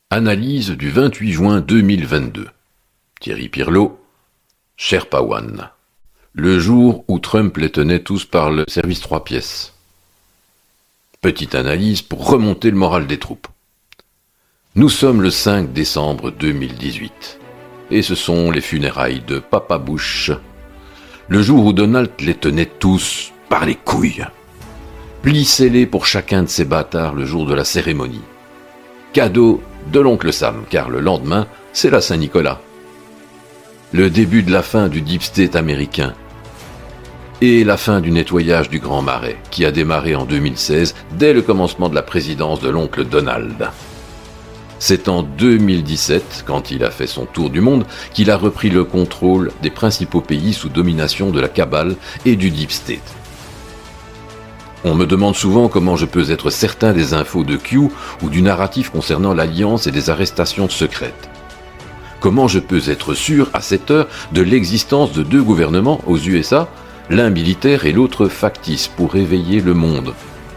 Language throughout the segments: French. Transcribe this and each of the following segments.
Analyse du 28 juin 2022. Thierry Pirlot, Sherpa One. Le jour où Trump les tenait tous par le service 3 pièces. Petite analyse pour remonter le moral des troupes. Nous sommes le 5 décembre 2018. Et ce sont les funérailles de Papa Bush. Le jour où Donald les tenait tous par les couilles. Plissez-les pour chacun de ces bâtards le jour de la cérémonie. Cadeau de l'oncle Sam, car le lendemain, c'est la Saint-Nicolas. Le début de la fin du Deep State américain. Et la fin du nettoyage du Grand Marais, qui a démarré en 2016, dès le commencement de la présidence de l'oncle Donald. C'est en 2017, quand il a fait son tour du monde, qu'il a repris le contrôle des principaux pays sous domination de la cabale et du Deep State. On me demande souvent comment je peux être certain des infos de Q ou du narratif concernant l'Alliance et des arrestations secrètes. Comment je peux être sûr, à cette heure, de l'existence de deux gouvernements aux USA, l'un militaire et l'autre factice, pour réveiller le monde?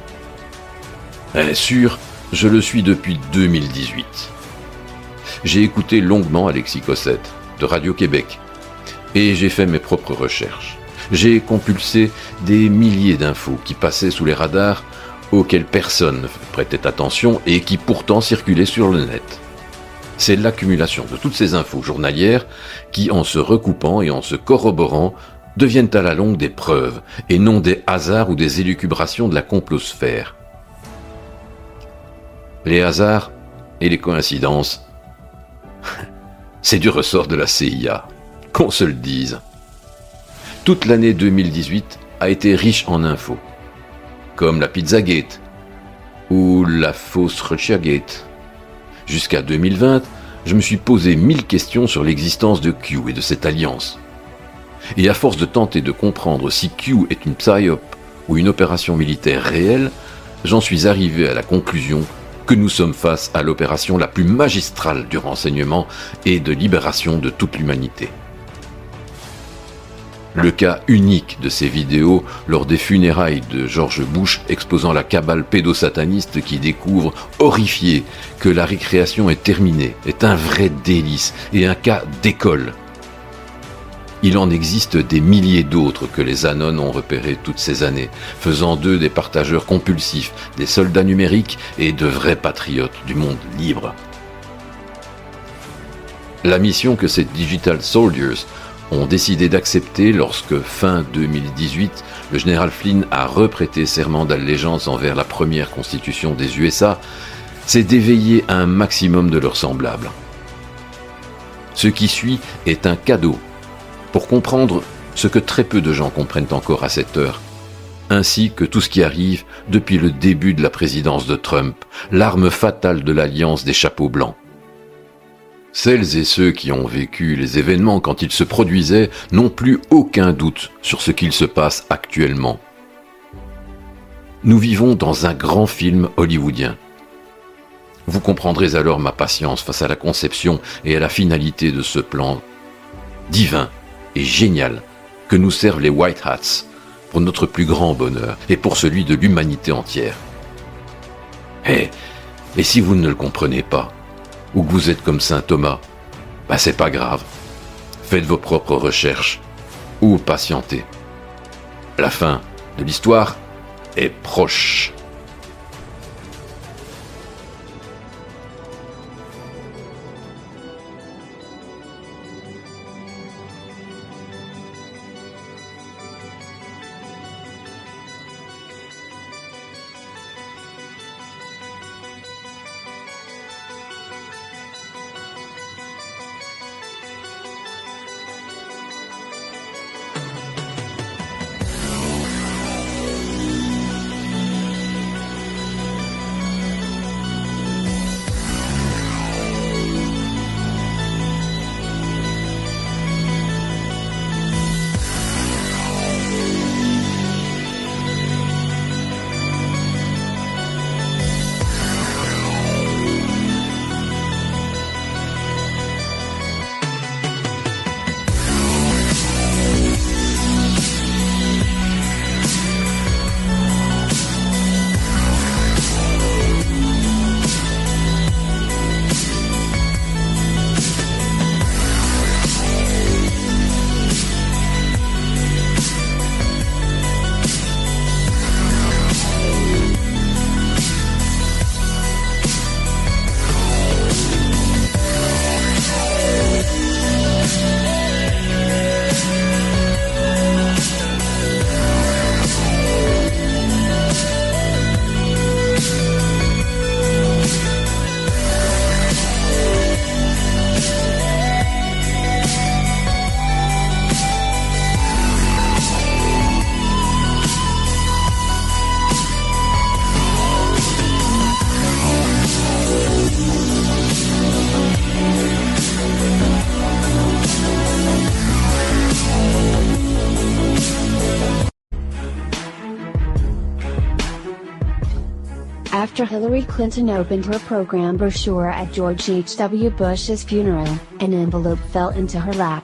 Sûr, je le suis depuis 2018. J'ai écouté longuement Alexis Cossette, de Radio-Québec, et j'ai fait mes propres recherches. J'ai compulsé des milliers d'infos qui passaient sous les radars, auxquelles personne ne prêtait attention et qui pourtant circulaient sur le net. C'est l'accumulation de toutes ces infos journalières qui, en se recoupant et en se corroborant, deviennent à la longue des preuves, et non des hasards ou des élucubrations de la complosphère. Les hasards et les coïncidences, c'est du ressort de la CIA, qu'on se le dise. Toute l'année 2018 a été riche en infos, comme la Pizzagate ou la fausse Russiagate. Jusqu'à 2020, je me suis posé 1000 questions sur l'existence de Q et de cette alliance. Et à force de tenter de comprendre si Q est une psyop ou une opération militaire réelle, j'en suis arrivé à la conclusion que nous sommes face à l'opération la plus magistrale du renseignement et de libération de toute l'humanité. Le cas unique de ces vidéos lors des funérailles de George Bush exposant la cabale pédosataniste qui découvre, horrifié, que la récréation est terminée, est un vrai délice et un cas d'école. Il en existe des milliers d'autres que les Anon ont repérés toutes ces années, faisant d'eux des partageurs compulsifs, des soldats numériques et de vrais patriotes du monde libre. La mission que ces Digital Soldiers ont décidé d'accepter lorsque, fin 2018, le général Flynn a reprêté serment d'allégeance envers la première constitution des USA, c'est d'éveiller un maximum de leurs semblables. Ce qui suit est un cadeau pour comprendre ce que très peu de gens comprennent encore à cette heure, ainsi que tout ce qui arrive depuis le début de la présidence de Trump, l'arme fatale de l'alliance des chapeaux blancs. Celles et ceux qui ont vécu les événements quand ils se produisaient n'ont plus aucun doute sur ce qu'il se passe actuellement. Nous vivons dans un grand film hollywoodien. Vous comprendrez alors ma patience face à la conception et à la finalité de ce plan divin et génial que nous servent les White Hats pour notre plus grand bonheur et pour celui de l'humanité entière. Et si vous ne le comprenez pas, ou que vous êtes comme saint Thomas, c'est pas grave. Faites vos propres recherches ou patientez. La fin de l'histoire est proche. after Hillary Clinton opened her program brochure at George H.W. Bush's funeral, an envelope fell into her lap.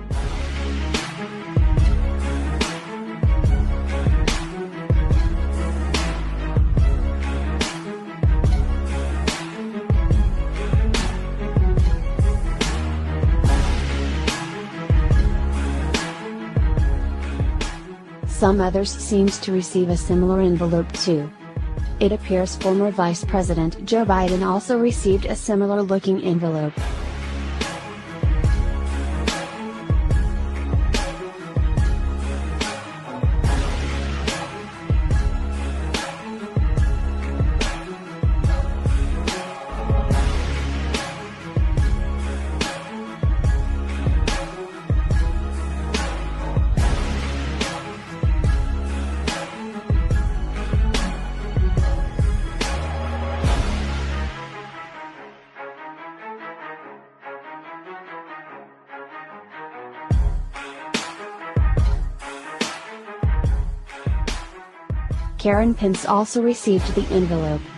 Some others seems to receive a similar envelope too. It appears former Vice President Joe Biden also received a similar looking envelope. Karen Pence also received the envelope.